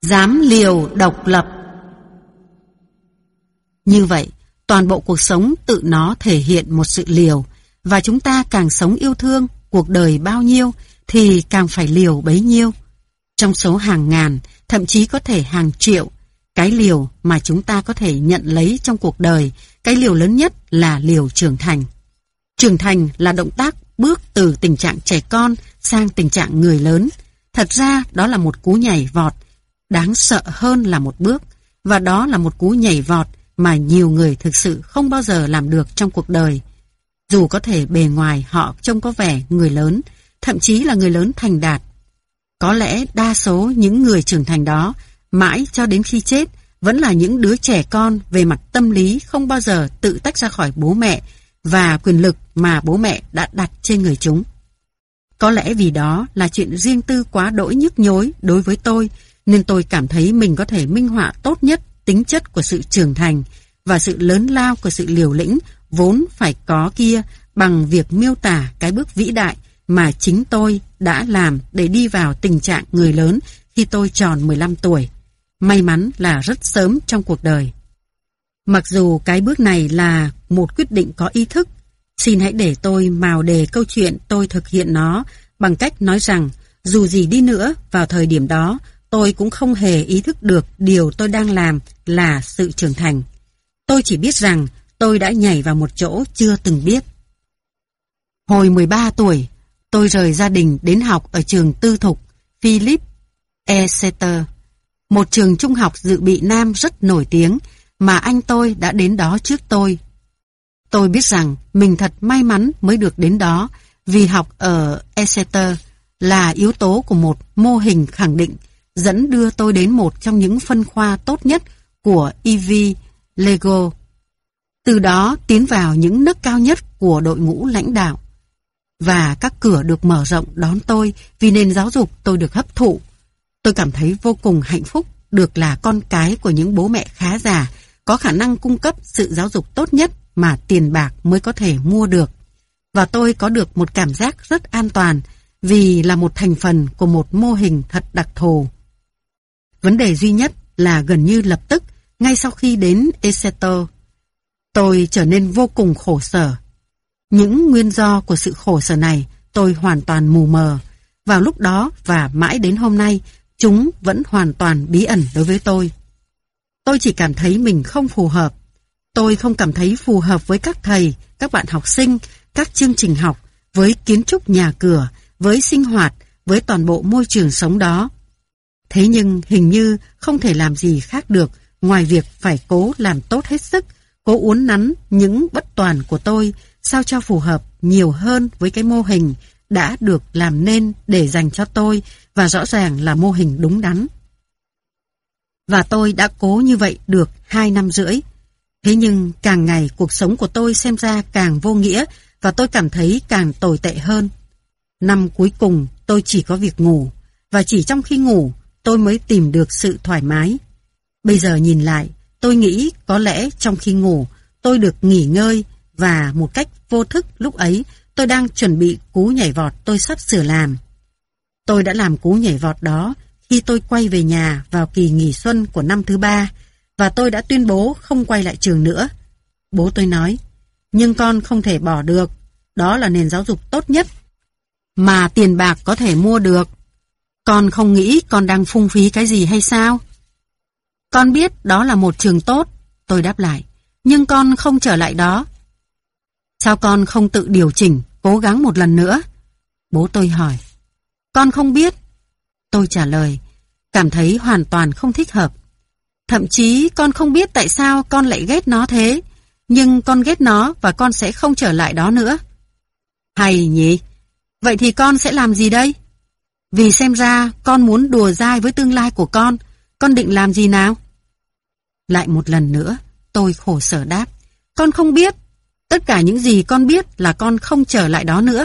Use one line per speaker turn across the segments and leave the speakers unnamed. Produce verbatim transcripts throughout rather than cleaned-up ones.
Dám liều độc lập. Như vậy, toàn bộ cuộc sống tự nó thể hiện một sự liều, và chúng ta càng sống yêu thương cuộc đời bao nhiêu thì càng phải liều bấy nhiêu. Trong số hàng ngàn, thậm chí có thể hàng triệu, cái liều mà chúng ta có thể nhận lấy trong cuộc đời, cái liều lớn nhất là liều trưởng thành. Trưởng thành là động tác bước từ tình trạng trẻ con sang tình trạng người lớn. Thật ra đó là một cú nhảy vọt, đáng sợ hơn là một bước, và đó là một cú nhảy vọt mà nhiều người thực sự không bao giờ làm được trong cuộc đời. Dù có thể bề ngoài họ trông có vẻ người lớn, thậm chí là người lớn thành đạt. Có lẽ đa số những người trưởng thành đó, mãi cho đến khi chết, vẫn là những đứa trẻ con về mặt tâm lý không bao giờ tự tách ra khỏi bố mẹ và quyền lực mà bố mẹ đã đặt trên người chúng. Có lẽ vì đó là chuyện riêng tư quá đỗi nhức nhối đối với tôi, nên tôi cảm thấy mình có thể minh họa tốt nhất tính chất của sự trưởng thành và sự lớn lao của sự liều lĩnh vốn phải có kia bằng việc miêu tả cái bước vĩ đại mà chính tôi đã làm để đi vào tình trạng người lớn khi tôi tròn mười lăm tuổi. May mắn là rất sớm trong cuộc đời. Mặc dù cái bước này là một quyết định có ý thức, xin hãy để tôi mào đề câu chuyện tôi thực hiện nó bằng cách nói rằng dù gì đi nữa vào thời điểm đó tôi cũng không hề ý thức được điều tôi đang làm là sự trưởng thành. Tôi chỉ biết rằng tôi đã nhảy vào một chỗ chưa từng biết. Hồi mười ba tuổi, tôi rời gia đình đến học ở trường tư thục Philip Exeter, một trường trung học dự bị nam rất nổi tiếng mà anh tôi đã đến đó trước tôi. Tôi biết rằng mình thật may mắn mới được đến đó, vì học ở Exeter là yếu tố của một mô hình khẳng định dẫn đưa tôi đến một trong những phân khoa tốt nhất của Ivy League. Từ đó tiến vào những nấc cao nhất của đội ngũ lãnh đạo. Và các cửa được mở rộng đón tôi vì nền giáo dục tôi được hấp thụ. Tôi cảm thấy vô cùng hạnh phúc được là con cái của những bố mẹ khá giả, có khả năng cung cấp sự giáo dục tốt nhất mà tiền bạc mới có thể mua được. Và tôi có được một cảm giác rất an toàn vì là một thành phần của một mô hình thật đặc thù. Vấn đề duy nhất là gần như lập tức, ngay sau khi đến Exeter, tôi trở nên vô cùng khổ sở. Những nguyên do của sự khổ sở này tôi hoàn toàn mù mờ. Vào lúc đó và mãi đến hôm nay, chúng vẫn hoàn toàn bí ẩn đối với tôi. Tôi chỉ cảm thấy mình không phù hợp. Tôi không cảm thấy phù hợp với các thầy, các bạn học sinh, các chương trình học, với kiến trúc nhà cửa, với sinh hoạt, với toàn bộ môi trường sống đó. Thế nhưng hình như không thể làm gì khác được ngoài việc phải cố làm tốt hết sức, cố uốn nắn những bất toàn của tôi sao cho phù hợp nhiều hơn với cái mô hình đã được làm nên để dành cho tôi, và rõ ràng là mô hình đúng đắn. Và tôi đã cố như vậy được hai năm rưỡi. Thế nhưng càng ngày cuộc sống của tôi xem ra càng vô nghĩa và tôi cảm thấy càng tồi tệ hơn. Năm cuối cùng tôi chỉ có việc ngủ, và chỉ trong khi ngủ tôi mới tìm được sự thoải mái. Bây giờ nhìn lại, tôi nghĩ có lẽ trong khi ngủ tôi được nghỉ ngơi, và một cách vô thức lúc ấy tôi đang chuẩn bị cú nhảy vọt tôi sắp sửa làm. Tôi đã làm cú nhảy vọt đó khi tôi quay về nhà vào kỳ nghỉ xuân của năm thứ ba, và tôi đã tuyên bố không quay lại trường nữa. Bố tôi nói, nhưng con không thể bỏ được, đó là nền giáo dục tốt nhất mà tiền bạc có thể mua được. Con không nghĩ con đang phung phí cái gì hay sao? Con biết đó là một trường tốt, tôi đáp lại, nhưng con không trở lại đó. Sao con không tự điều chỉnh, cố gắng một lần nữa? Bố tôi hỏi. Con không biết. Tôi trả lời, cảm thấy hoàn toàn không thích hợp. Thậm chí con không biết tại sao con lại ghét nó thế, nhưng con ghét nó và con sẽ không trở lại đó nữa. Hay nhỉ? Vậy thì con sẽ làm gì đây? Vì xem ra con muốn đùa dai với tương lai của con, con định làm gì nào? Lại một lần nữa, tôi khổ sở đáp, con không biết. Tất cả những gì con biết là con không trở lại đó nữa.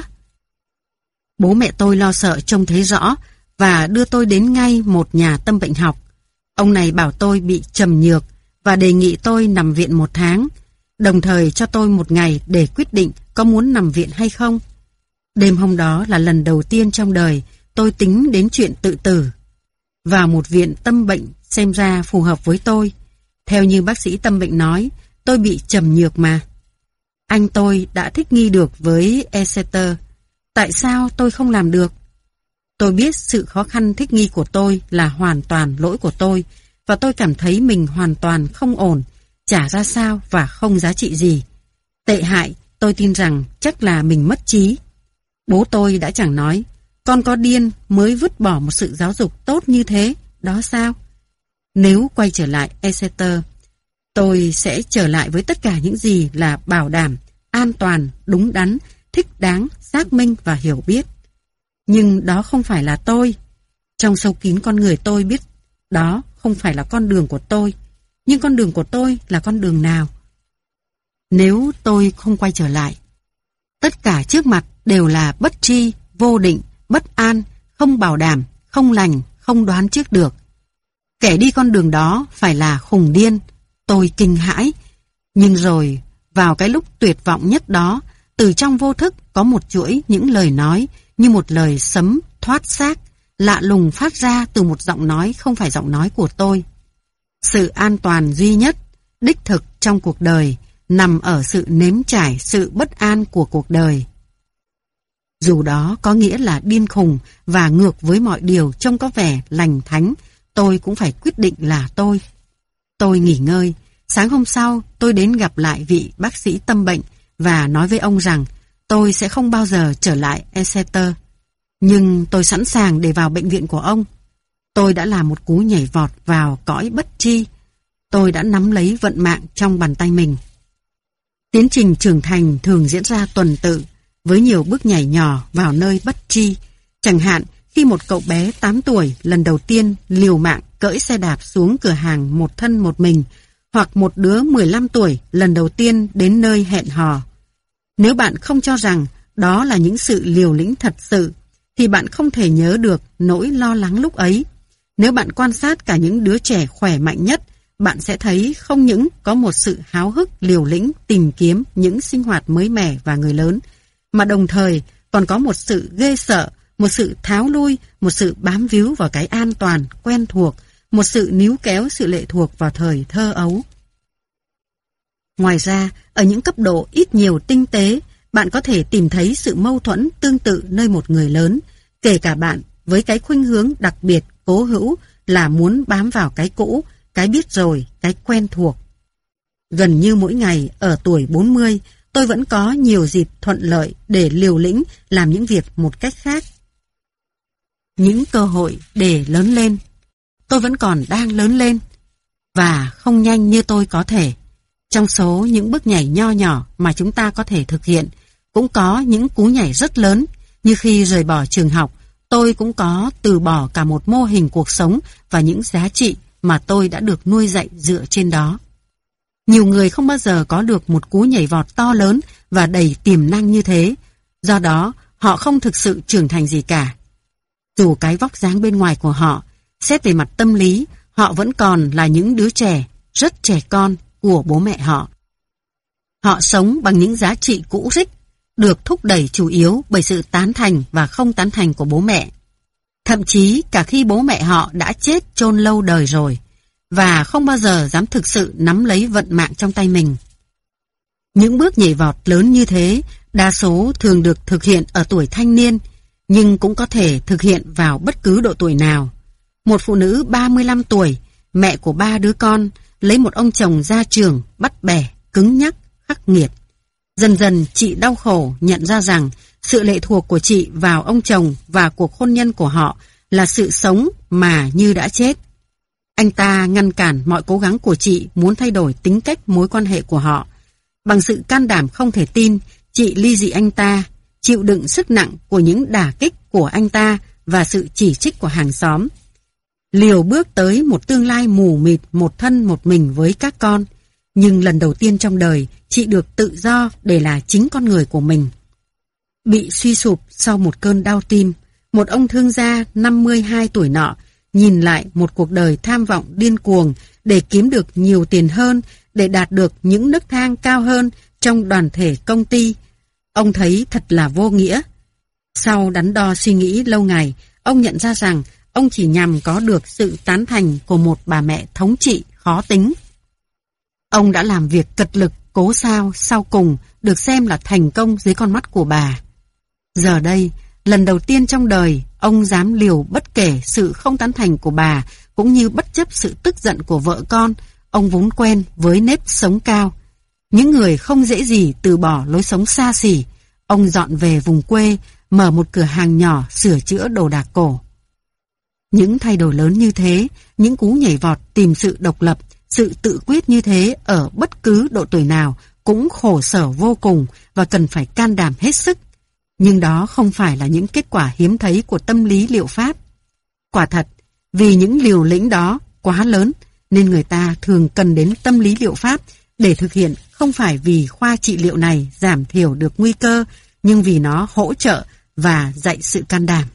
Bố mẹ tôi lo sợ trông thấy rõ và đưa tôi đến ngay một nhà tâm bệnh học. Ông này bảo tôi bị trầm nhược và đề nghị tôi nằm viện một tháng, đồng thời cho tôi một ngày để quyết định có muốn nằm viện hay không. Đêm hôm đó là lần đầu tiên trong đời tôi tính đến chuyện tự tử. vào một viện tâm bệnh xem ra phù hợp với tôi. Theo như bác sĩ tâm bệnh nói, tôi bị trầm nhược mà. Anh tôi đã thích nghi được với Exeter. Tại sao tôi không làm được? Tôi biết sự khó khăn thích nghi của tôi là hoàn toàn lỗi của tôi, và tôi cảm thấy mình hoàn toàn không ổn, chả ra sao và không giá trị gì. Tệ hại, tôi tin rằng chắc là mình mất trí. Bố tôi đã chẳng nói, con có điên mới vứt bỏ một sự giáo dục tốt như thế, đó sao? Nếu quay trở lại Exeter, tôi sẽ trở lại với tất cả những gì là bảo đảm, an toàn, đúng đắn, thích đáng, xác minh và hiểu biết. Nhưng đó không phải là tôi. Trong sâu kín con người tôi biết đó không phải là con đường của tôi. Nhưng con đường của tôi là con đường nào? Nếu tôi không quay trở lại, tất cả trước mặt đều là bất tri, vô định, bất an, không bảo đảm, không lành, không đoán trước được. Kẻ đi con đường đó phải là khùng điên. Tôi kinh hãi. Nhưng rồi, vào cái lúc tuyệt vọng nhất đó, từ trong vô thức có một chuỗi những lời nói như một lời sấm thoát xác, lạ lùng phát ra từ một giọng nói không phải giọng nói của tôi. Sự an toàn duy nhất, đích thực trong cuộc đời, nằm ở sự nếm trải sự bất an của cuộc đời. Dù đó có nghĩa là điên khùng và ngược với mọi điều trông có vẻ lành thánh, tôi cũng phải quyết định là tôi. Tôi nghỉ ngơi. Sáng hôm sau, tôi đến gặp lại vị bác sĩ tâm bệnh và nói với ông rằng tôi sẽ không bao giờ trở lại Exeter. Nhưng tôi sẵn sàng để vào bệnh viện của ông. Tôi đã làm một cú nhảy vọt vào cõi bất tri. Tôi đã nắm lấy vận mạng trong bàn tay mình. Tiến trình trưởng thành thường diễn ra tuần tự, với nhiều bước nhảy nhỏ vào nơi bất tri. Chẳng hạn, khi một cậu bé tám tuổi lần đầu tiên liều mạng cỡi xe đạp xuống cửa hàng một thân một mình, hoặc một đứa mười lăm tuổi lần đầu tiên đến nơi hẹn hò. Nếu bạn không cho rằng đó là những sự liều lĩnh thật sự, thì bạn không thể nhớ được nỗi lo lắng lúc ấy. Nếu bạn quan sát cả những đứa trẻ khỏe mạnh nhất, bạn sẽ thấy không những có một sự háo hức liều lĩnh tìm kiếm những sinh hoạt mới mẻ và người lớn, mà đồng thời còn có một sự ghê sợ, một sự tháo lui, một sự bám víu vào cái an toàn, quen thuộc, một sự níu kéo sự lệ thuộc vào thời thơ ấu. Ngoài ra, ở những cấp độ ít nhiều tinh tế, bạn có thể tìm thấy sự mâu thuẫn tương tự nơi một người lớn, kể cả bạn với cái khuynh hướng đặc biệt cố hữu là muốn bám vào cái cũ, cái biết rồi, cái quen thuộc. Gần như mỗi ngày ở tuổi bốn mươi, tôi vẫn có nhiều dịp thuận lợi để liều lĩnh làm những việc một cách khác. Những cơ hội để lớn lên. Tôi vẫn còn đang lớn lên, và không nhanh như tôi có thể. Trong số những bước nhảy nho nhỏ mà chúng ta có thể thực hiện, cũng có những cú nhảy rất lớn, như khi rời bỏ trường học, tôi cũng có từ bỏ cả một mô hình cuộc sống và những giá trị mà tôi đã được nuôi dạy dựa trên đó. Nhiều người không bao giờ có được một cú nhảy vọt to lớn và đầy tiềm năng như thế, do đó họ không thực sự trưởng thành gì cả. Dù cái vóc dáng bên ngoài của họ, xét về mặt tâm lý, họ vẫn còn là những đứa trẻ, rất trẻ con của bố mẹ họ. Họ sống bằng những giá trị cũ rích, được thúc đẩy chủ yếu bởi sự tán thành và không tán thành của bố mẹ. Thậm chí cả khi bố mẹ họ đã chết chôn lâu đời rồi, và không bao giờ dám thực sự nắm lấy vận mạng trong tay mình. Những bước nhảy vọt lớn như thế, đa số thường được thực hiện ở tuổi thanh niên, nhưng cũng có thể thực hiện vào bất cứ độ tuổi nào. Một phụ nữ ba mươi lăm tuổi, mẹ của ba đứa con, lấy một ông chồng gia trưởng, bắt bẻ, cứng nhắc, khắc nghiệt. Dần dần chị đau khổ nhận ra rằng sự lệ thuộc của chị vào ông chồng và cuộc hôn nhân của họ là sự sống mà như đã chết. Anh ta ngăn cản mọi cố gắng của chị muốn thay đổi tính cách mối quan hệ của họ. Bằng sự can đảm không thể tin, chị ly dị anh ta, chịu đựng sức nặng của những đả kích của anh ta và sự chỉ trích của hàng xóm. Liều bước tới một tương lai mù mịt một thân một mình với các con. Nhưng lần đầu tiên trong đời, chị được tự do để là chính con người của mình. Bị suy sụp sau một cơn đau tim, một ông thương gia năm mươi hai tuổi nọ nhìn lại một cuộc đời tham vọng điên cuồng để kiếm được nhiều tiền hơn, để đạt được những nấc thang cao hơn trong đoàn thể công ty. Ông thấy thật là vô nghĩa. Sau đắn đo suy nghĩ lâu ngày, ông nhận ra rằng ông chỉ nhằm có được sự tán thành của một bà mẹ thống trị khó tính. Ông đã làm việc cật lực cố sao sau cùng được xem là thành công dưới con mắt của bà. Giờ đây, lần đầu tiên trong đời, ông dám liều bất kể sự không tán thành của bà, cũng như bất chấp sự tức giận của vợ con. Ông vốn quen với nếp sống cao. Những người không dễ gì từ bỏ lối sống xa xỉ. Ông dọn về vùng quê, mở một cửa hàng nhỏ sửa chữa đồ đạc cổ. Những thay đổi lớn như thế, những cú nhảy vọt tìm sự độc lập, sự tự quyết như thế ở bất cứ độ tuổi nào cũng khổ sở vô cùng và cần phải can đảm hết sức. Nhưng đó không phải là những kết quả hiếm thấy của tâm lý liệu pháp. Quả thật, vì những liều lĩnh đó quá lớn nên người ta thường cần đến tâm lý liệu pháp để thực hiện, không phải vì khoa trị liệu này giảm thiểu được nguy cơ, nhưng vì nó hỗ trợ và dạy sự can đảm.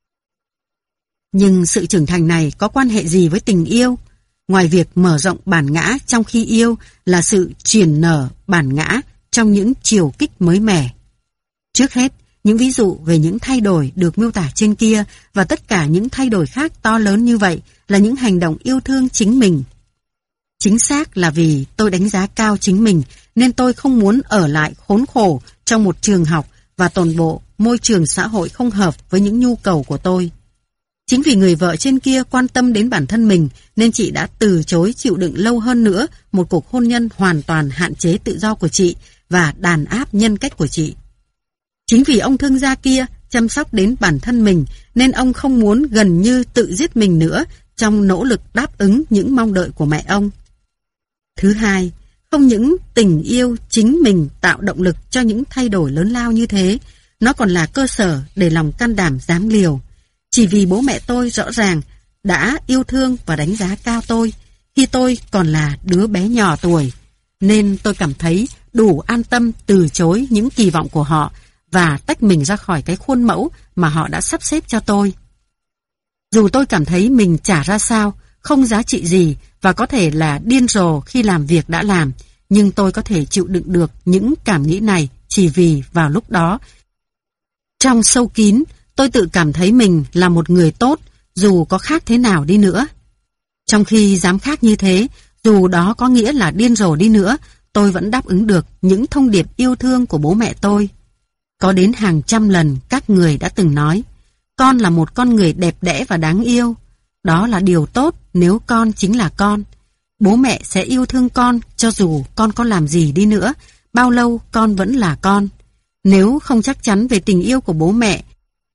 Nhưng sự trưởng thành này có quan hệ gì với tình yêu? Ngoài việc mở rộng bản ngã trong khi yêu là sự triển nở bản ngã trong những chiều kích mới mẻ. Trước hết, những ví dụ về những thay đổi được miêu tả trên kia và tất cả những thay đổi khác to lớn như vậy là những hành động yêu thương chính mình. Chính xác là vì tôi đánh giá cao chính mình nên tôi không muốn ở lại khốn khổ trong một trường học và toàn bộ môi trường xã hội không hợp với những nhu cầu của tôi. Chính vì người vợ trên kia quan tâm đến bản thân mình nên chị đã từ chối chịu đựng lâu hơn nữa một cuộc hôn nhân hoàn toàn hạn chế tự do của chị và đàn áp nhân cách của chị. Chính vì ông thương gia kia chăm sóc đến bản thân mình nên ông không muốn gần như tự giết mình nữa trong nỗ lực đáp ứng những mong đợi của mẹ ông. Thứ hai, không những tình yêu chính mình tạo động lực cho những thay đổi lớn lao như thế, nó còn là cơ sở để lòng can đảm dám liều. Chỉ vì bố mẹ tôi rõ ràng đã yêu thương và đánh giá cao tôi khi tôi còn là đứa bé nhỏ tuổi, nên tôi cảm thấy đủ an tâm từ chối những kỳ vọng của họ và tách mình ra khỏi cái khuôn mẫu mà họ đã sắp xếp cho tôi. Dù tôi cảm thấy mình chả ra sao, không giá trị gì và có thể là điên rồ khi làm việc đã làm, nhưng tôi có thể chịu đựng được những cảm nghĩ này chỉ vì vào lúc đó, trong sâu kín, tôi tự cảm thấy mình là một người tốt, dù có khác thế nào đi nữa. Trong khi dám khác như thế, dù đó có nghĩa là điên rồ đi nữa, tôi vẫn đáp ứng được những thông điệp yêu thương của bố mẹ tôi. Có đến hàng trăm lần các người đã từng nói, con là một con người đẹp đẽ và đáng yêu. Đó là điều tốt nếu con chính là con. Bố mẹ sẽ yêu thương con cho dù con có làm gì đi nữa, bao lâu con vẫn là con. Nếu không chắc chắn về tình yêu của bố mẹ,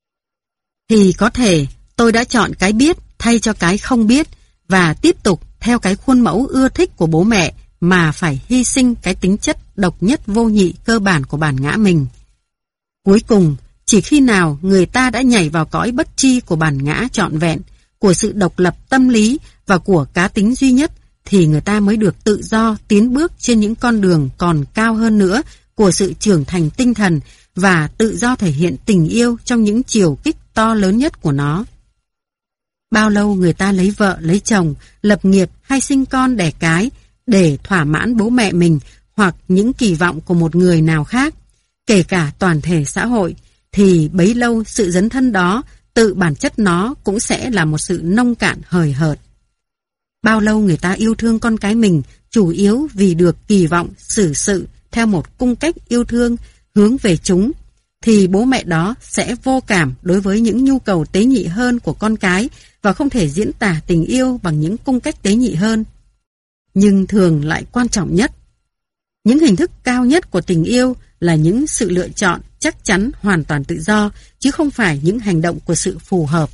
thì có thể tôi đã chọn cái biết thay cho cái không biết và tiếp tục theo cái khuôn mẫu ưa thích của bố mẹ mà phải hy sinh cái tính chất độc nhất vô nhị cơ bản của bản ngã mình. Cuối cùng, chỉ khi nào người ta đã nhảy vào cõi bất tri của bản ngã trọn vẹn, của sự độc lập tâm lý và của cá tính duy nhất, thì người ta mới được tự do tiến bước trên những con đường còn cao hơn nữa của sự trưởng thành tinh thần và tự do thể hiện tình yêu trong những chiều kích to lớn nhất của nó. Bao lâu người ta lấy vợ, lấy chồng, lập nghiệp hay sinh con đẻ cái để thỏa mãn bố mẹ mình hoặc những kỳ vọng của một người nào khác, kể cả toàn thể xã hội, thì bấy lâu sự dấn thân đó tự bản chất nó cũng sẽ là một sự nông cạn hời hợt. Bao lâu người ta yêu thương con cái mình chủ yếu vì được kỳ vọng xử sự theo một cung cách yêu thương hướng về chúng, thì bố mẹ đó sẽ vô cảm đối với những nhu cầu tế nhị hơn của con cái và không thể diễn tả tình yêu bằng những cung cách tế nhị hơn. Nhưng thường lại quan trọng nhất. Những hình thức cao nhất của tình yêu là những sự lựa chọn chắc chắn hoàn toàn tự do, chứ không phải những hành động của sự phù hợp.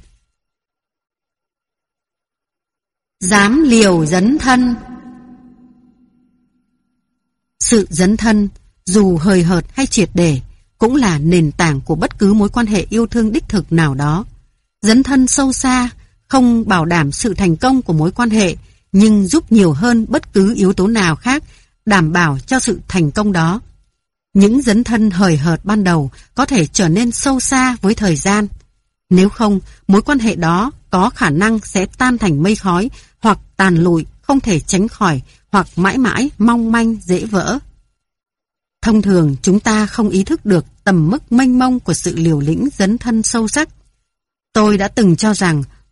Dám liều dấn thân. Sự dấn thân, dù hời hợt hay triệt để, cũng là nền tảng của bất cứ mối quan hệ yêu thương đích thực nào đó. Dấn thân sâu xa không bảo đảm sự thành công của mối quan hệ, nhưng giúp nhiều hơn bất cứ yếu tố nào khác đảm bảo cho sự thành công đó. Những dấn thân hời hợt ban đầu có thể trở nên sâu xa với thời gian. Nếu không, mối quan hệ đó có khả năng sẽ tan thành mây khói hoặc tàn lụi, không thể tránh khỏi hoặc mãi mãi mong manh dễ vỡ. Thông thường chúng ta không ý thức được tầm mức mênh mông của sự liều lĩnh dấn thân sâu sắc. Tôi đã từng cho rằng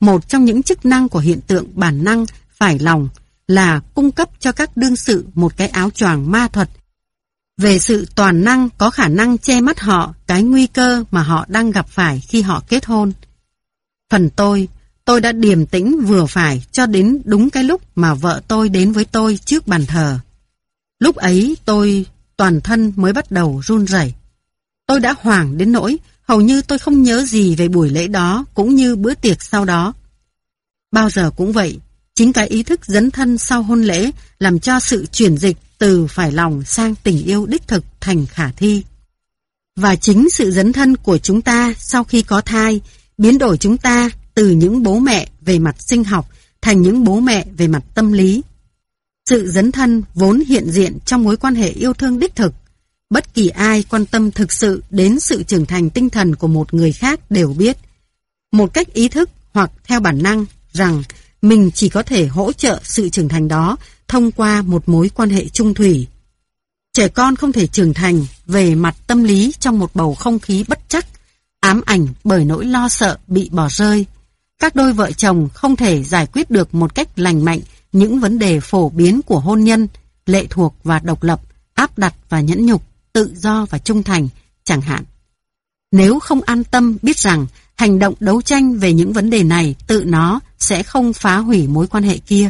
một trong những chức năng của hiện tượng bản năng phải lòng là cung cấp cho các đương sự một cái áo choàng ma thuật về sự toàn năng có khả năng che mắt họ cái nguy cơ mà họ đang gặp phải khi họ kết hôn. Phần tôi, tôi đã điềm tĩnh vừa phải cho đến đúng cái lúc mà vợ tôi đến với tôi trước bàn thờ. Lúc ấy tôi toàn thân mới bắt đầu run rẩy. Tôi đã hoảng đến nỗi hầu như tôi không nhớ gì về buổi lễ đó cũng như bữa tiệc sau đó. Bao giờ cũng vậy, chính cái ý thức dấn thân sau hôn lễ làm cho sự chuyển dịch từ phải lòng sang tình yêu đích thực thành khả thi. Và chính sự dấn thân của chúng ta sau khi có thai biến đổi chúng ta từ những bố mẹ về mặt sinh học thành những bố mẹ về mặt tâm lý. Sự dấn thân vốn hiện diện trong mối quan hệ yêu thương đích thực. Bất kỳ ai quan tâm thực sự đến sự trưởng thành tinh thần của một người khác đều biết, một cách ý thức hoặc theo bản năng, rằng mình chỉ có thể hỗ trợ sự trưởng thành đó thông qua một mối quan hệ chung thủy. Trẻ con không thể trưởng thành về mặt tâm lý trong một bầu không khí bất trắc, ám ảnh bởi nỗi lo sợ bị bỏ rơi. Các đôi vợ chồng không thể giải quyết được một cách lành mạnh những vấn đề phổ biến của hôn nhân, lệ thuộc và độc lập, áp đặt và nhẫn nhục, tự do và trung thành, chẳng hạn. Nếu không an tâm biết rằng hành động đấu tranh về những vấn đề này tự nó sẽ không phá hủy mối quan hệ kia.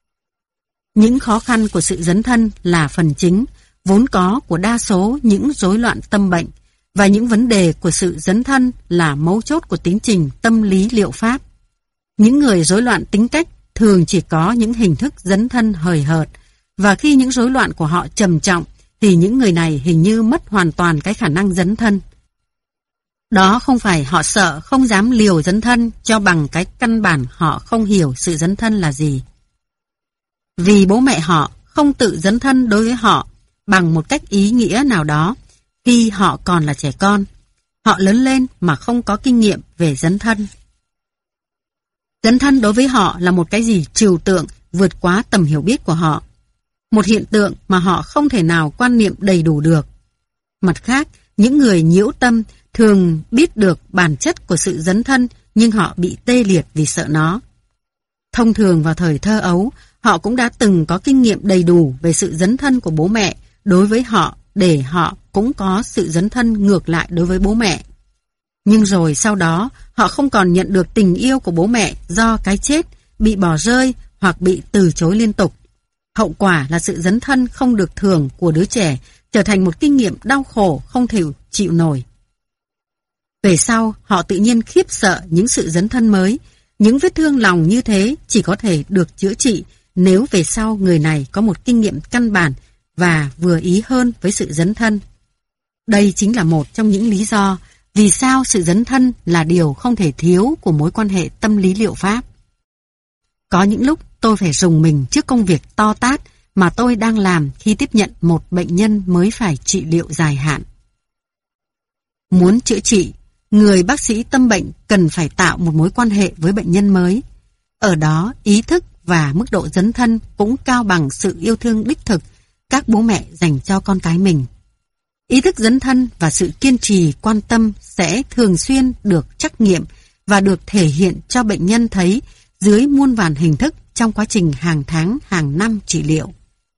Những khó khăn của sự dấn thân là phần chính, vốn có của đa số những rối loạn tâm bệnh, và những vấn đề của sự dấn thân là mấu chốt của tiến trình tâm lý liệu pháp. Những người rối loạn tính cách thường chỉ có những hình thức dấn thân hời hợt, và khi những rối loạn của họ trầm trọng thì những người này hình như mất hoàn toàn cái khả năng dấn thân. Đó không phải họ sợ không dám liều dấn thân, cho bằng cái căn bản họ không hiểu sự dấn thân là gì. Vì bố mẹ họ không tự dấn thân đối với họ bằng một cách ý nghĩa nào đó khi họ còn là trẻ con. Họ lớn lên mà không có kinh nghiệm về dấn thân. Dấn thân đối với họ là một cái gì trừu tượng vượt quá tầm hiểu biết của họ. Một hiện tượng mà họ không thể nào quan niệm đầy đủ được. Mặt khác, những người nhiễu tâm thường biết được bản chất của sự dấn thân, nhưng họ bị tê liệt vì sợ nó. Thông thường vào thời thơ ấu, họ cũng đã từng có kinh nghiệm đầy đủ về sự dấn thân của bố mẹ đối với họ, để họ cũng có sự dấn thân ngược lại đối với bố mẹ. Nhưng rồi sau đó, họ không còn nhận được tình yêu của bố mẹ do cái chết, bị bỏ rơi hoặc bị từ chối liên tục. Hậu quả là sự dấn thân không được thường của đứa trẻ trở thành một kinh nghiệm đau khổ không thể chịu nổi. Về sau, họ tự nhiên khiếp sợ những sự dấn thân mới. Những vết thương lòng như thế chỉ có thể được chữa trị nếu về sau người này có một kinh nghiệm căn bản và vừa ý hơn với sự dấn thân. Đây chính là một trong những lý do vì sao sự dấn thân là điều không thể thiếu của mối quan hệ tâm lý liệu pháp. Có những lúc tôi phải rùng mình trước công việc to tát mà tôi đang làm khi tiếp nhận một bệnh nhân mới phải trị liệu dài hạn. Muốn chữa trị, người bác sĩ tâm bệnh cần phải tạo một mối quan hệ với bệnh nhân mới. Ở đó, ý thức và mức độ dấn thân cũng cao bằng sự yêu thương đích thực các bố mẹ dành cho con cái mình. Ý thức dấn thân và sự kiên trì quan tâm sẽ thường xuyên được trắc nghiệm và được thể hiện cho bệnh nhân thấy dưới muôn vàn hình thức trong quá trình hàng tháng, hàng năm trị liệu.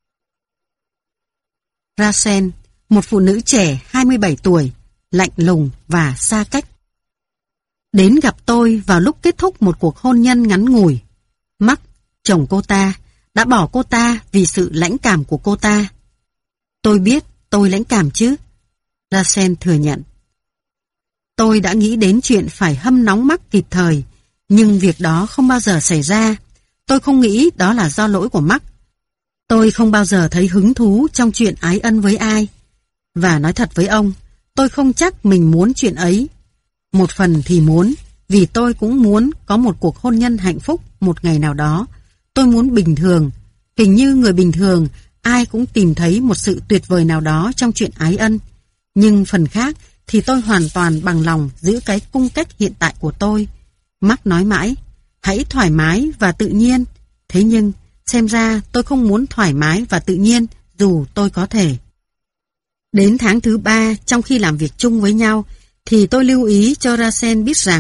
Rachel, một phụ nữ trẻ hai mươi bảy tuổi, lạnh lùng và xa cách. Đến gặp tôi vào lúc kết thúc một cuộc hôn nhân ngắn ngủi. Mark, chồng cô ta, đã bỏ cô ta vì sự lãnh cảm của cô ta. Tôi biết tôi lãnh cảm chứ, Rachel thừa nhận. Tôi đã nghĩ đến chuyện phải hâm nóng Mark kịp thời, nhưng việc đó không bao giờ xảy ra. Tôi không nghĩ đó là do lỗi của Mark. Tôi không bao giờ thấy hứng thú trong chuyện ái ân với ai. Và nói thật với ông, tôi không chắc mình muốn chuyện ấy. Một phần thì muốn, vì tôi cũng muốn có một cuộc hôn nhân hạnh phúc một ngày nào đó. Tôi muốn bình thường. Hình như người bình thường, ai cũng tìm thấy một sự tuyệt vời nào đó trong chuyện ái ân. Nhưng phần khác thì tôi hoàn toàn bằng lòng giữ cái cung cách hiện tại của tôi. Mark nói mãi, hãy thoải mái và tự nhiên. Thế nhưng, xem ra tôi không muốn thoải mái và tự nhiên dù tôi có thể. Đến tháng thứ ba, trong khi làm việc chung với nhau, thì tôi lưu ý cho Rachel biết rằng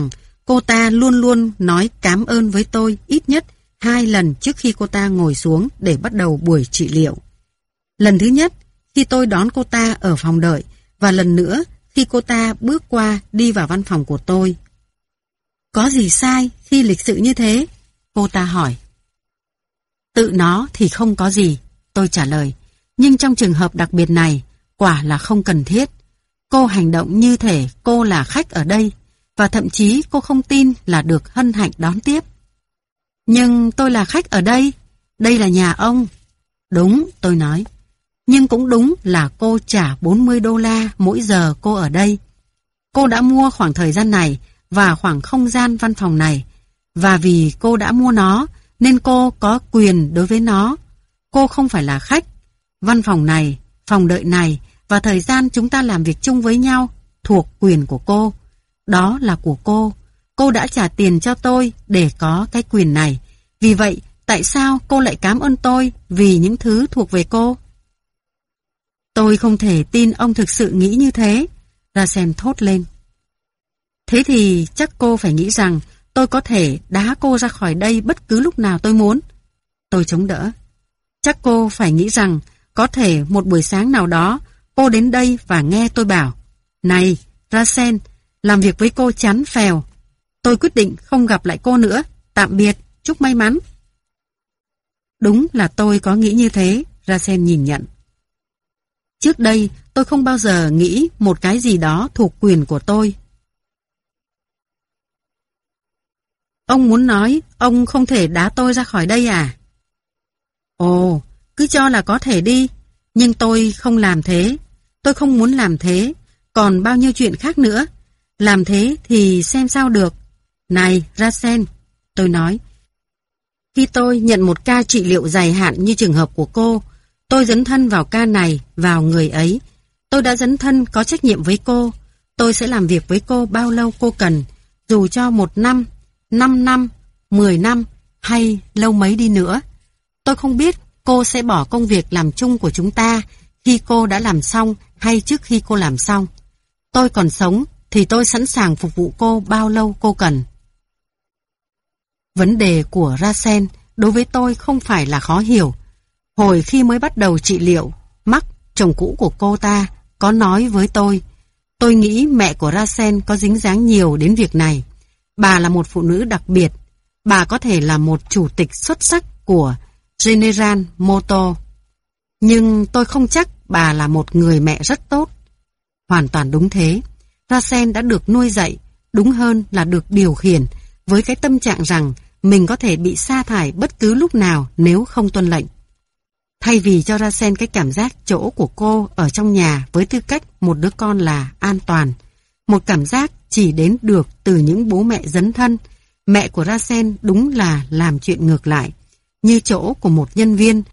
Cô ta luôn luôn nói cảm ơn với tôi ít nhất hai lần trước khi cô ta ngồi xuống để bắt đầu buổi trị liệu. Lần thứ nhất, khi tôi đón cô ta ở phòng đợi, và lần nữa khi cô ta bước qua đi vào văn phòng của tôi. Có gì sai khi lịch sự như thế? Cô ta hỏi. Tự nó thì không có gì, tôi trả lời. Nhưng trong trường hợp đặc biệt này, quả là không cần thiết. Cô hành động như thể cô là khách ở đây, và thậm chí cô không tin là được hân hạnh đón tiếp. Nhưng tôi là khách ở đây, đây là nhà ông. Đúng, tôi nói. Nhưng cũng đúng là cô trả bốn mươi đô la mỗi giờ cô ở đây. Cô đã mua khoảng thời gian này và khoảng không gian văn phòng này. Và vì cô đã mua nó, nên cô có quyền đối với nó. Cô không phải là khách. Văn phòng này, phòng đợi này và thời gian chúng ta làm việc chung với nhau thuộc quyền của cô. Đó là của cô. Cô đã trả tiền cho tôi để có cái quyền này. Vì vậy, tại sao cô lại cảm ơn tôi vì những thứ thuộc về cô? Tôi không thể tin ông thực sự nghĩ như thế, Rasen thốt lên. Thế thì chắc cô phải nghĩ rằng tôi có thể đá cô ra khỏi đây bất cứ lúc nào tôi muốn. Tôi chống đỡ. Chắc cô phải nghĩ rằng có thể một buổi sáng nào đó cô đến đây và nghe tôi bảo: Này, Rasen, làm việc với cô chán phèo. Tôi quyết định không gặp lại cô nữa. Tạm biệt, chúc may mắn. Đúng là tôi có nghĩ như thế, Rasen nhìn nhận. Trước đây, tôi không bao giờ nghĩ một cái gì đó thuộc quyền của tôi. Ông muốn nói ông không thể đá tôi ra khỏi đây à? Ồ, cứ cho là có thể đi. Nhưng tôi không làm thế. Tôi không muốn làm thế. Còn bao nhiêu chuyện khác nữa. Làm thế thì xem sao được. Này, Rasen, tôi nói. Khi tôi nhận một ca trị liệu dài hạn như trường hợp của cô, tôi dấn thân vào ca này, vào người ấy. Tôi đã dấn thân có trách nhiệm với cô. Tôi sẽ làm việc với cô bao lâu cô cần, dù cho một năm, năm năm, mười năm hay lâu mấy đi nữa. Tôi không biết cô sẽ bỏ công việc làm chung của chúng ta khi cô đã làm xong hay trước khi cô làm xong. Tôi còn sống thì tôi sẵn sàng phục vụ cô bao lâu cô cần. Vấn đề của Rasen đối với tôi không phải là khó hiểu. Hồi khi mới bắt đầu trị liệu, Mark, chồng cũ của cô ta, có nói với tôi. Tôi nghĩ mẹ của Rasen có dính dáng nhiều đến việc này. Bà là một phụ nữ đặc biệt. Bà có thể là một chủ tịch xuất sắc của General Motors. Nhưng tôi không chắc bà là một người mẹ rất tốt. Hoàn toàn đúng thế. Rasen đã được nuôi dạy, đúng hơn là được điều khiển, với cái tâm trạng rằng mình có thể bị sa thải bất cứ lúc nào nếu không tuân lệnh. Thay vì cho Rasen cái cảm giác chỗ của cô ở trong nhà với tư cách một đứa con là an toàn, một cảm giác chỉ đến được từ những bố mẹ dấn thân, mẹ của Rasen đúng là làm chuyện ngược lại, như chỗ của một nhân viên.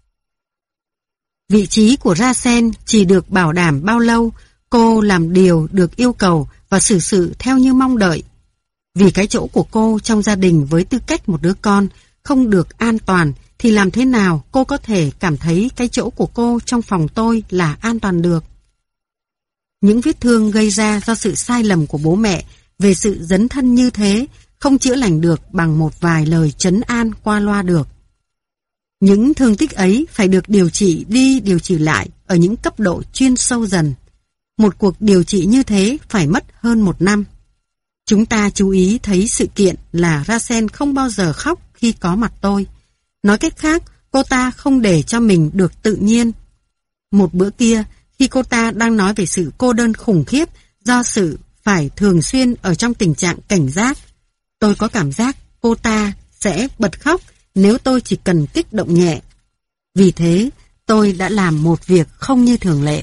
Vị trí của Rasen chỉ được bảo đảm bao lâu cô làm điều được yêu cầu và xử sự theo như mong đợi. Vì cái chỗ của cô trong gia đình với tư cách một đứa con không được an toàn, thì làm thế nào cô có thể cảm thấy cái chỗ của cô trong phòng tôi là an toàn được? Những vết thương gây ra do sự sai lầm của bố mẹ về sự dấn thân như thế không chữa lành được bằng một vài lời trấn an qua loa được. Những thương tích ấy phải được điều trị đi điều trị lại ở những cấp độ chuyên sâu dần. Một cuộc điều trị như thế phải mất hơn một năm. Chúng ta chú ý thấy sự kiện là Rasen không bao giờ khóc khi có mặt tôi. Nói cách khác, cô ta không để cho mình được tự nhiên. Một bữa kia, khi cô ta đang nói về sự cô đơn khủng khiếp do sự phải thường xuyên ở trong tình trạng cảnh giác, tôi có cảm giác cô ta sẽ bật khóc nếu tôi chỉ cần kích động nhẹ. Vì thế, tôi đã làm một việc không như thường lệ.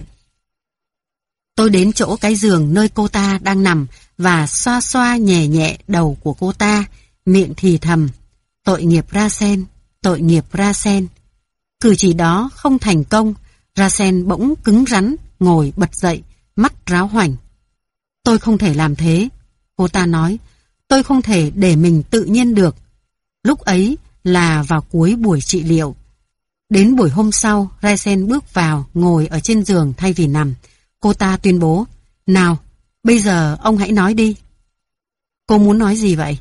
Tôi đến chỗ cái giường nơi cô ta đang nằm và xoa xoa nhẹ nhẹ đầu của cô ta, miệng thì thầm: tội nghiệp Rasen, tội nghiệp Rasen. Cử chỉ đó không thành công. Rasen bỗng cứng rắn, ngồi bật dậy, mắt ráo hoảnh. Tôi không thể làm thế, cô ta nói. Tôi không thể để mình tự nhiên được. Lúc ấy là vào cuối buổi trị liệu. Đến buổi hôm sau, Rasen bước vào, ngồi ở trên giường thay vì nằm. Cô ta tuyên bố: nào, bây giờ ông hãy nói đi. Cô muốn nói gì vậy?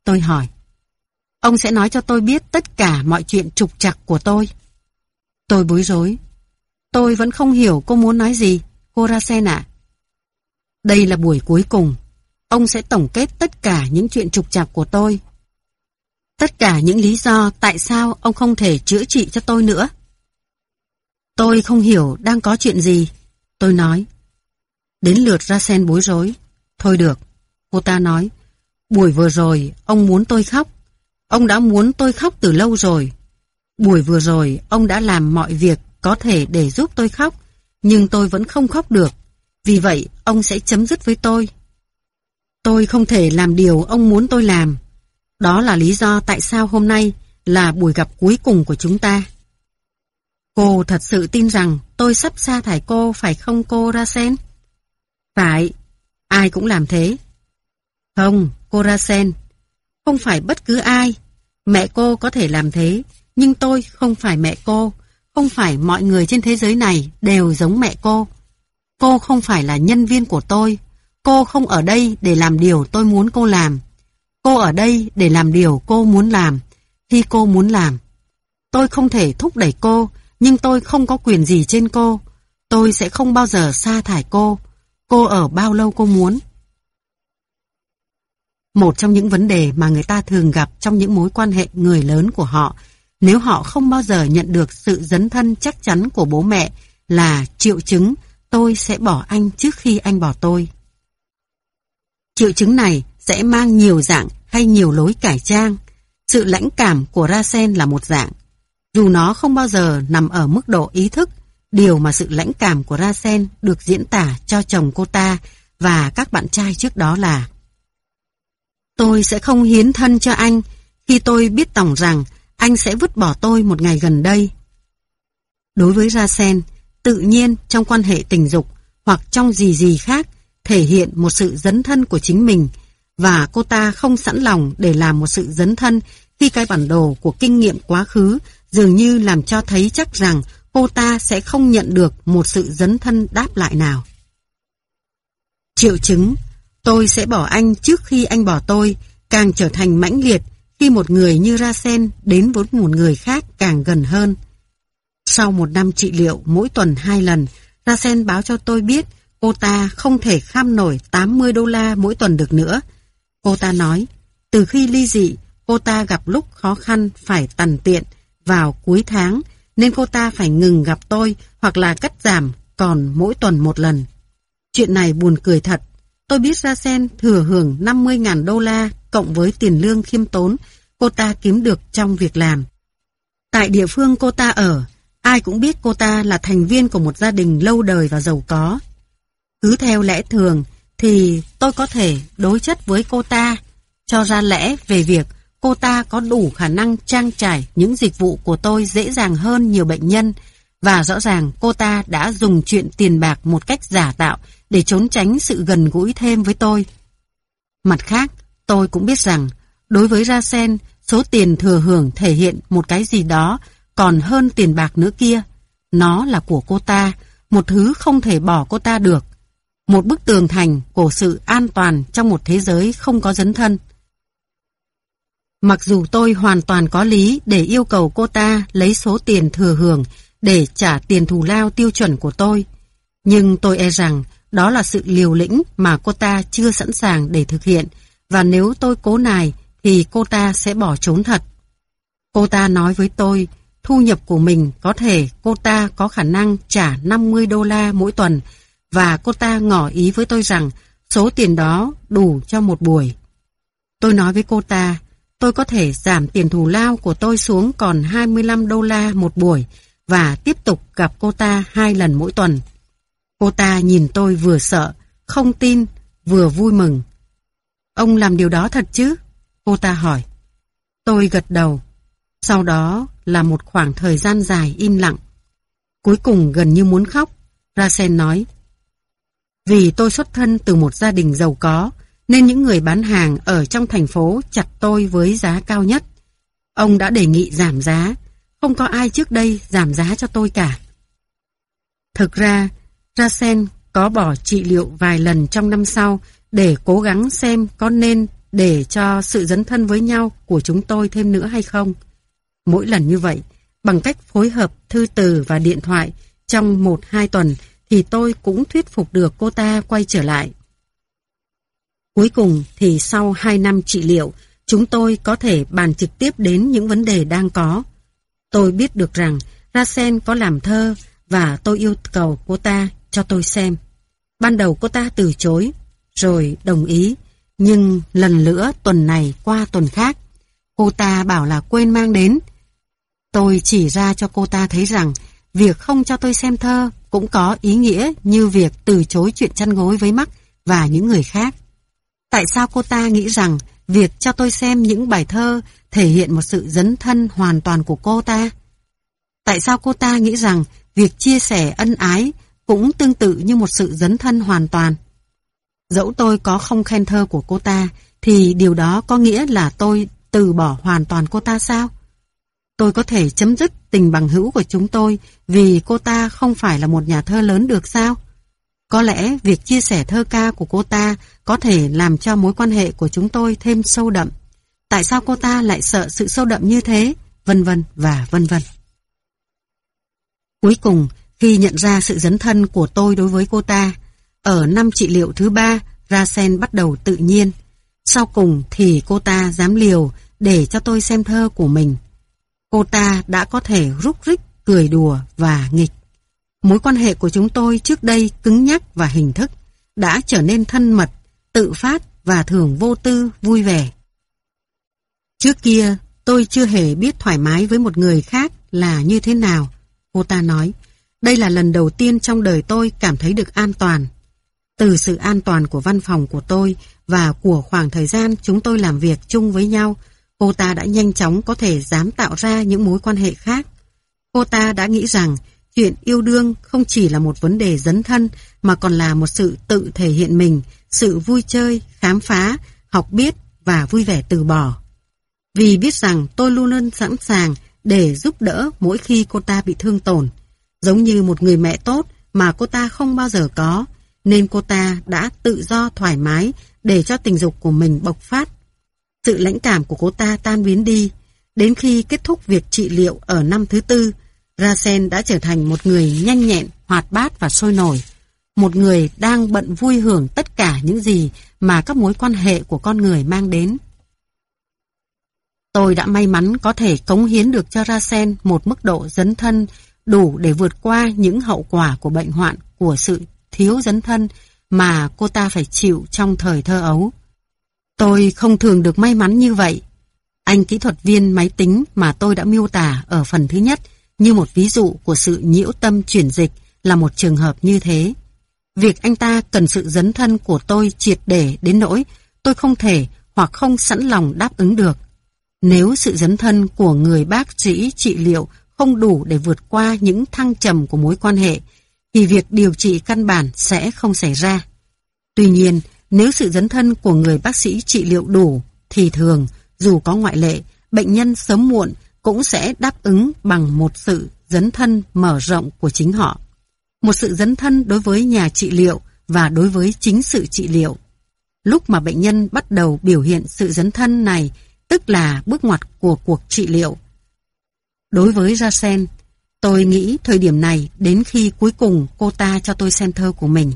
Tôi hỏi. Ông sẽ nói cho tôi biết tất cả mọi chuyện trục trặc của tôi. Tôi bối rối. Tôi vẫn không hiểu cô muốn nói gì, cô Rasen ạ. Đây là buổi cuối cùng. Ông sẽ tổng kết tất cả những chuyện trục trặc của tôi. Tất cả những lý do tại sao ông không thể chữa trị cho tôi nữa. Tôi không hiểu đang có chuyện gì. Tôi nói. Đến lượt Rasen bối rối. Thôi được. Cô ta nói. Buổi vừa rồi ông muốn tôi khóc. Ông đã muốn tôi khóc từ lâu rồi. Buổi vừa rồi ông đã làm mọi việc có thể để giúp tôi khóc. Nhưng tôi vẫn không khóc được. Vì vậy ông sẽ chấm dứt với tôi. Tôi không thể làm điều ông muốn tôi làm. Đó là lý do tại sao hôm nay là buổi gặp cuối cùng của chúng ta. Cô thật sự tin rằng tôi sắp sa thải cô phải không cô Rasen? Phải, ai cũng làm thế. Không, cô Rasen, không phải bất cứ ai. Mẹ cô có thể làm thế, nhưng tôi không phải mẹ cô. Không phải mọi người trên thế giới này đều giống mẹ cô. Cô không phải là nhân viên của tôi. Cô không ở đây để làm điều tôi muốn cô làm. Cô ở đây để làm điều cô muốn làm, khi cô muốn làm. Tôi không thể thúc đẩy cô, nhưng tôi không có quyền gì trên cô. Tôi sẽ không bao giờ sa thải cô. Cô ở bao lâu cô muốn. Một trong những vấn đề mà người ta thường gặp trong những mối quan hệ người lớn của họ, nếu họ không bao giờ nhận được sự dấn thân chắc chắn của bố mẹ, là triệu chứng tôi sẽ bỏ anh trước khi anh bỏ tôi. Triệu chứng này sẽ mang nhiều dạng hay nhiều lối cải trang. Sự lãnh cảm của Rasen là một dạng. Dù nó không bao giờ nằm ở mức độ ý thức, điều mà sự lãnh cảm của Rasen được diễn tả cho chồng cô ta và các bạn trai trước đó là: tôi sẽ không hiến thân cho anh khi tôi biết tỏng rằng anh sẽ vứt bỏ tôi một ngày gần đây. Đối với Rasen, tự nhiên trong quan hệ tình dục hoặc trong gì gì khác thể hiện một sự dấn thân của chính mình, và cô ta không sẵn lòng để làm một sự dấn thân khi cái bản đồ của kinh nghiệm quá khứ dường như làm cho thấy chắc rằng cô ta sẽ không nhận được một sự dấn thân đáp lại nào. Triệu chứng tôi sẽ bỏ anh trước khi anh bỏ tôi càng trở thành mãnh liệt khi một người như Rasen đến với một người khác càng gần hơn. Sau một năm trị liệu mỗi tuần hai lần, Rasen báo cho tôi biết cô ta không thể kham nổi tám mươi đô la mỗi tuần được nữa. Cô ta nói, từ khi ly dị, cô ta gặp lúc khó khăn phải tằn tiện vào cuối tháng, nên cô ta phải ngừng gặp tôi hoặc là cắt giảm còn mỗi tuần một lần. Chuyện này buồn cười thật. Tôi biết Rasen thừa hưởng năm mươi nghìn đô la cộng với tiền lương khiêm tốn cô ta kiếm được trong việc làm. Tại địa phương cô ta ở, ai cũng biết cô ta là thành viên của một gia đình lâu đời và giàu có. Cứ theo lẽ thường thì tôi có thể đối chất với cô ta, cho ra lẽ về việc cô ta có đủ khả năng trang trải những dịch vụ của tôi dễ dàng hơn nhiều bệnh nhân, và rõ ràng cô ta đã dùng chuyện tiền bạc một cách giả tạo để trốn tránh sự gần gũi thêm với tôi. Mặt khác, tôi cũng biết rằng, đối với Rasen, số tiền thừa hưởng thể hiện một cái gì đó còn hơn tiền bạc nữa kia. Nó là của cô ta, một thứ không thể bỏ cô ta được. Một bức tường thành của sự an toàn trong một thế giới không có dấn thân. Mặc dù tôi hoàn toàn có lý để yêu cầu cô ta lấy số tiền thừa hưởng để trả tiền thù lao tiêu chuẩn của tôi, nhưng tôi e rằng đó là sự liều lĩnh mà cô ta chưa sẵn sàng để thực hiện, và nếu tôi cố nài thì cô ta sẽ bỏ trốn thật. Cô ta nói với tôi, thu nhập của mình có thể cô ta có khả năng trả năm mươi đô la mỗi tuần, và cô ta ngỏ ý với tôi rằng số tiền đó đủ cho một buổi. Tôi nói với cô ta, tôi có thể giảm tiền thù lao của tôi xuống còn hai mươi lăm đô la một buổi và tiếp tục gặp cô ta hai lần mỗi tuần. Cô ta nhìn tôi vừa sợ, không tin, vừa vui mừng. Ông làm điều đó thật chứ? Cô ta hỏi. Tôi gật đầu. Sau đó là một khoảng thời gian dài im lặng. Cuối cùng gần như muốn khóc, Rasen nói, vì tôi xuất thân từ một gia đình giàu có, nên những người bán hàng ở trong thành phố chặt tôi với giá cao nhất. Ông đã đề nghị giảm giá, không có ai trước đây giảm giá cho tôi cả. Thực ra, Rasen có bỏ trị liệu vài lần trong năm sau để cố gắng xem có nên để cho sự dấn thân với nhau của chúng tôi thêm nữa hay không? Mỗi lần như vậy, bằng cách phối hợp thư từ và điện thoại trong một hai tuần thì tôi cũng thuyết phục được cô ta quay trở lại. Cuối cùng thì sau hai năm trị liệu, chúng tôi có thể bàn trực tiếp đến những vấn đề đang có. Tôi biết được rằng Rachel có làm thơ và tôi yêu cầu cô ta cho tôi xem. Ban đầu cô ta từ chối, rồi đồng ý, nhưng lần nữa tuần này qua tuần khác, cô ta bảo là quên mang đến. Tôi chỉ ra cho cô ta thấy rằng việc không cho tôi xem thơ cũng có ý nghĩa như việc từ chối chuyện chăn gối với Mark và những người khác. Tại sao cô ta nghĩ rằng việc cho tôi xem những bài thơ thể hiện một sự dấn thân hoàn toàn của cô ta? Tại sao cô ta nghĩ rằng việc chia sẻ ân ái cũng tương tự như một sự dấn thân hoàn toàn? Dẫu tôi có không khen thơ của cô ta, thì điều đó có nghĩa là tôi từ bỏ hoàn toàn cô ta sao? Tôi có thể chấm dứt tình bằng hữu của chúng tôi vì cô ta không phải là một nhà thơ lớn được sao? Có lẽ việc chia sẻ thơ ca của cô ta có thể làm cho mối quan hệ của chúng tôi thêm sâu đậm. Tại sao cô ta lại sợ sự sâu đậm như thế? Vân vân và vân vân. Cuối cùng, khi nhận ra sự dấn thân của tôi đối với cô ta, ở năm trị liệu thứ ba, Rachel bắt đầu tự nhiên. Sau cùng thì cô ta dám liều để cho tôi xem thơ của mình. Cô ta đã có thể rúc rích, cười đùa và nghịch. Mối quan hệ của chúng tôi trước đây cứng nhắc và hình thức đã trở nên thân mật, tự phát và thường vô tư, vui vẻ. Trước kia, tôi chưa hề biết thoải mái với một người khác là như thế nào. Cô ta nói, đây là lần đầu tiên trong đời tôi cảm thấy được an toàn. Từ sự an toàn của văn phòng của tôi và của khoảng thời gian chúng tôi làm việc chung với nhau, cô ta đã nhanh chóng có thể dám tạo ra những mối quan hệ khác. Cô ta đã nghĩ rằng chuyện yêu đương không chỉ là một vấn đề dấn thân mà còn là một sự tự thể hiện mình, sự vui chơi, khám phá, học biết và vui vẻ từ bỏ. Vì biết rằng tôi luôn luôn sẵn sàng để giúp đỡ mỗi khi cô ta bị thương tổn, giống như một người mẹ tốt mà cô ta không bao giờ có, nên cô ta đã tự do thoải mái để cho tình dục của mình bộc phát. Sự lãnh cảm của cô ta tan biến đi. Đến khi kết thúc việc trị liệu ở năm thứ tư, Rachel đã trở thành một người nhanh nhẹn, hoạt bát và sôi nổi. Một người đang bận vui hưởng tất cả những gì mà các mối quan hệ của con người mang đến. Tôi đã may mắn có thể cống hiến được cho Rachel một mức độ dấn thân đủ để vượt qua những hậu quả của bệnh hoạn của sự thiếu dấn thân mà cô ta phải chịu trong thời thơ ấu. Tôi không thường được may mắn như vậy. Anh kỹ thuật viên máy tính mà tôi đã miêu tả ở phần thứ nhất như một ví dụ của sự nhiễu tâm chuyển dịch là một trường hợp như thế. Việc anh ta cần sự dấn thân của tôi triệt để đến nỗi tôi không thể hoặc không sẵn lòng đáp ứng được. Nếu sự dấn thân của người bác sĩ trị liệu không đủ để vượt qua những thăng trầm của mối quan hệ, thì việc điều trị căn bản sẽ không xảy ra. Tuy nhiên, nếu sự dấn thân của người bác sĩ trị liệu đủ, thì thường, dù có ngoại lệ, bệnh nhân sớm muộn cũng sẽ đáp ứng bằng một sự dấn thân mở rộng của chính họ. Một sự dấn thân đối với nhà trị liệu và đối với chính sự trị liệu. Lúc mà bệnh nhân bắt đầu biểu hiện sự dấn thân này, tức là bước ngoặt của cuộc trị liệu. Đối với Rachel, tôi nghĩ thời điểm này đến khi cuối cùng cô ta cho tôi xem thơ của mình.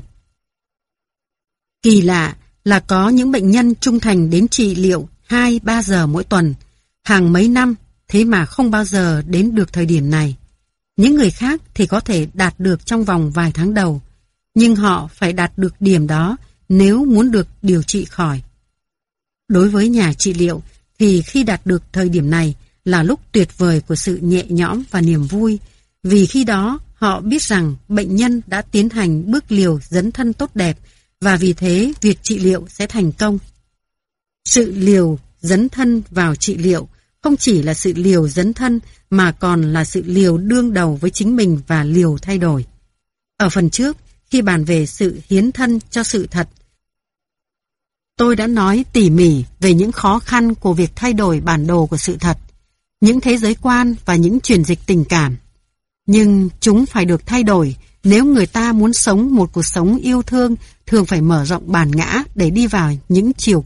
Kỳ lạ là có những bệnh nhân trung thành đến trị liệu hai ba giờ mỗi tuần, hàng mấy năm, thế mà không bao giờ đến được thời điểm này. Những người khác thì có thể đạt được trong vòng vài tháng đầu, nhưng họ phải đạt được điểm đó nếu muốn được điều trị khỏi. Đối với nhà trị liệu thì khi đạt được thời điểm này là lúc tuyệt vời của sự nhẹ nhõm và niềm vui, vì khi đó họ biết rằng bệnh nhân đã tiến hành bước liều dấn thân tốt đẹp và vì thế việc trị liệu sẽ thành công. Sự liều dấn thân vào trị liệu không chỉ là sự liều dấn thân mà còn là sự liều đương đầu với chính mình và liều thay đổi. Ở phần trước, khi bàn về sự hiến thân cho sự thật, tôi đã nói tỉ mỉ về những khó khăn của việc thay đổi bản đồ của sự thật, những thế giới quan và những chuyển dịch tình cảm. Nhưng chúng phải được thay đổi nếu người ta muốn sống một cuộc sống yêu thương, thường phải mở rộng bản ngã để đi vào những chiều kích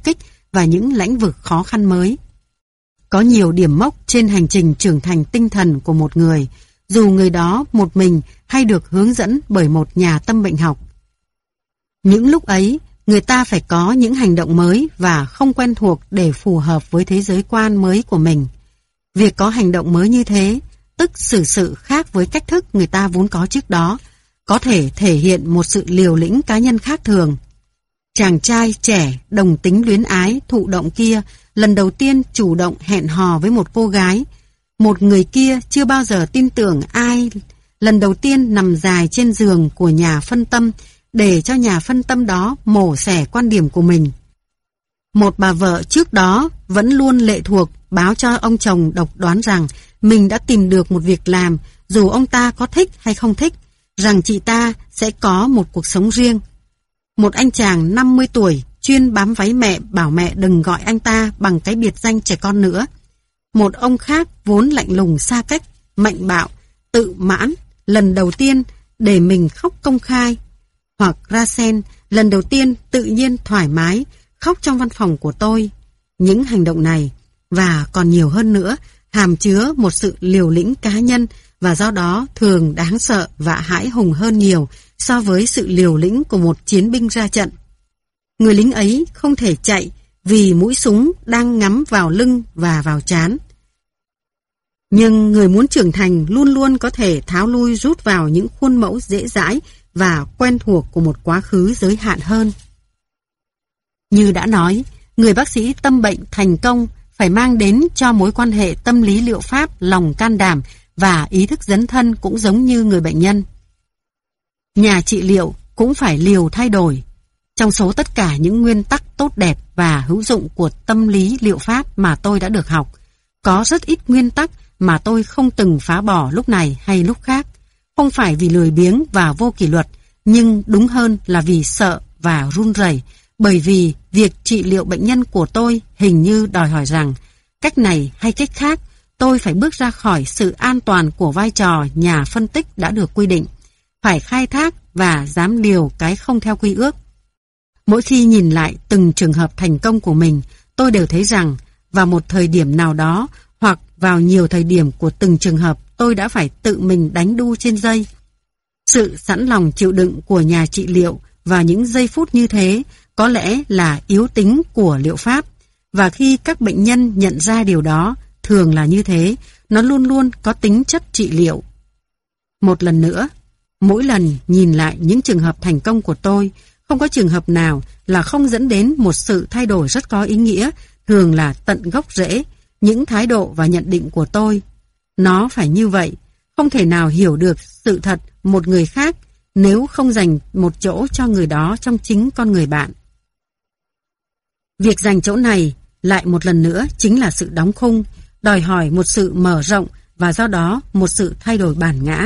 và những lĩnh vực khó khăn mới. Có nhiều điểm mốc trên hành trình trưởng thành tinh thần của một người, dù người đó một mình hay được hướng dẫn bởi một nhà tâm bệnh học. Những lúc ấy, người ta phải có những hành động mới và không quen thuộc để phù hợp với thế giới quan mới của mình. Việc có hành động mới như thế, tức xử sự khác với cách thức người ta vốn có trước đó, có thể thể hiện một sự liều lĩnh cá nhân khác thường. Chàng trai trẻ, đồng tính luyến ái, thụ động kia, lần đầu tiên chủ động hẹn hò với một cô gái. Một người kia chưa bao giờ tin tưởng ai, lần đầu tiên nằm dài trên giường của nhà phân tâm, để cho nhà phân tâm đó mổ xẻ quan điểm của mình. Một bà vợ trước đó vẫn luôn lệ thuộc báo cho ông chồng độc đoán rằng mình đã tìm được một việc làm, dù ông ta có thích hay không thích, rằng chị ta sẽ có một cuộc sống riêng. Một anh chàng năm mươi tuổi chuyên bám váy mẹ bảo mẹ đừng gọi anh ta bằng cái biệt danh trẻ con nữa. Một ông khác vốn lạnh lùng xa cách, mạnh bạo, tự mãn, lần đầu tiên để mình khóc công khai. Hoặc Rachel lần đầu tiên tự nhiên thoải mái khóc trong văn phòng của tôi. Những hành động này và còn nhiều hơn nữa hàm chứa một sự liều lĩnh cá nhân và do đó thường đáng sợ và hãi hùng hơn nhiều so với sự liều lĩnh của một chiến binh ra trận. Người lính ấy không thể chạy vì mũi súng đang ngắm vào lưng và vào trán. Nhưng người muốn trưởng thành luôn luôn có thể tháo lui rút vào những khuôn mẫu dễ dãi và quen thuộc của một quá khứ giới hạn hơn. Như đã nói, người bác sĩ tâm bệnh thành công phải mang đến cho mối quan hệ tâm lý liệu pháp lòng can đảm và ý thức dấn thân cũng giống như người bệnh nhân. Nhà trị liệu cũng phải liều thay đổi. Trong số tất cả những nguyên tắc tốt đẹp và hữu dụng của tâm lý liệu pháp mà tôi đã được học, có rất ít nguyên tắc mà tôi không từng phá bỏ lúc này hay lúc khác. Không phải vì lười biếng và vô kỷ luật, nhưng đúng hơn là vì sợ và run rẩy, bởi vì việc trị liệu bệnh nhân của tôi hình như đòi hỏi rằng, cách này hay cách khác, tôi phải bước ra khỏi sự an toàn của vai trò nhà phân tích đã được quy định, phải khai thác và dám liều cái không theo quy ước. Mỗi khi nhìn lại từng trường hợp thành công của mình, tôi đều thấy rằng, vào một thời điểm nào đó, hoặc vào nhiều thời điểm của từng trường hợp, tôi đã phải tự mình đánh đu trên dây. Sự sẵn lòng chịu đựng của nhà trị liệu vào những giây phút như thế có lẽ là yếu tính của liệu pháp, và khi các bệnh nhân nhận ra điều đó, thường là như thế, nó luôn luôn có tính chất trị liệu. Một lần nữa, mỗi lần nhìn lại những trường hợp thành công của tôi, không có trường hợp nào là không dẫn đến một sự thay đổi rất có ý nghĩa, thường là tận gốc rễ, những thái độ và nhận định của tôi. Nó phải như vậy, không thể nào hiểu được sự thật một người khác nếu không dành một chỗ cho người đó trong chính con người bạn. Việc dành chỗ này lại một lần nữa chính là sự đóng khung, đòi hỏi một sự mở rộng và do đó một sự thay đổi bản ngã.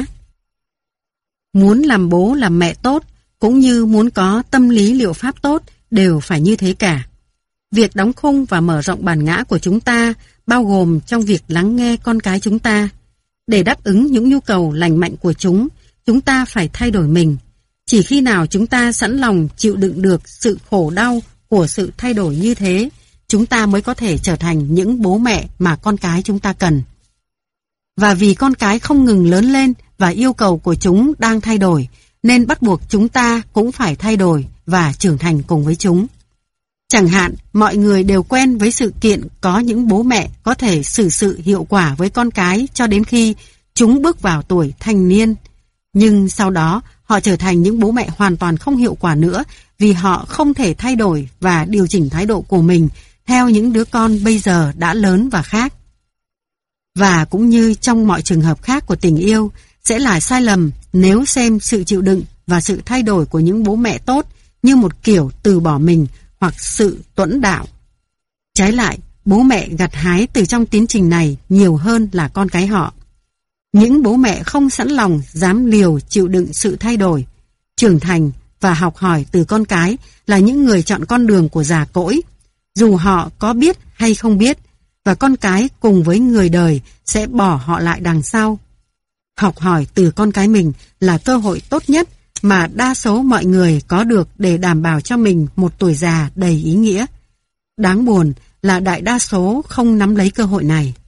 Muốn làm bố làm mẹ tốt, cũng như muốn có tâm lý liệu pháp tốt, đều phải như thế cả. Việc đóng khung và mở rộng bản ngã của chúng ta bao gồm trong việc lắng nghe con cái chúng ta. Để đáp ứng những nhu cầu lành mạnh của chúng, chúng ta phải thay đổi mình. Chỉ khi nào chúng ta sẵn lòng chịu đựng được sự khổ đau của sự thay đổi như thế, chúng ta mới có thể trở thành những bố mẹ mà con cái chúng ta cần. Và vì con cái không ngừng lớn lên và yêu cầu của chúng đang thay đổi, nên bắt buộc chúng ta cũng phải thay đổi và trưởng thành cùng với chúng. Chẳng hạn, mọi người đều quen với sự kiện có những bố mẹ có thể xử sự hiệu quả với con cái cho đến khi chúng bước vào tuổi thành niên. Nhưng sau đó, họ trở thành những bố mẹ hoàn toàn không hiệu quả nữa vì họ không thể thay đổi và điều chỉnh thái độ của mình theo những đứa con bây giờ đã lớn và khác. Và cũng như trong mọi trường hợp khác của tình yêu, sẽ là sai lầm nếu xem sự chịu đựng và sự thay đổi của những bố mẹ tốt như một kiểu từ bỏ mình hoặc sự tuẫn đạo. Trái lại, bố mẹ gặt hái từ trong tiến trình này nhiều hơn là con cái họ. Những bố mẹ không sẵn lòng dám liều chịu đựng sự thay đổi, trưởng thành và học hỏi từ con cái là những người chọn con đường của già cỗi, dù họ có biết hay không biết, và con cái cùng với người đời sẽ bỏ họ lại đằng sau. Học hỏi từ con cái mình là cơ hội tốt nhất mà đa số mọi người có được để đảm bảo cho mình một tuổi già đầy ý nghĩa. Đáng buồn là đại đa số không nắm lấy cơ hội này.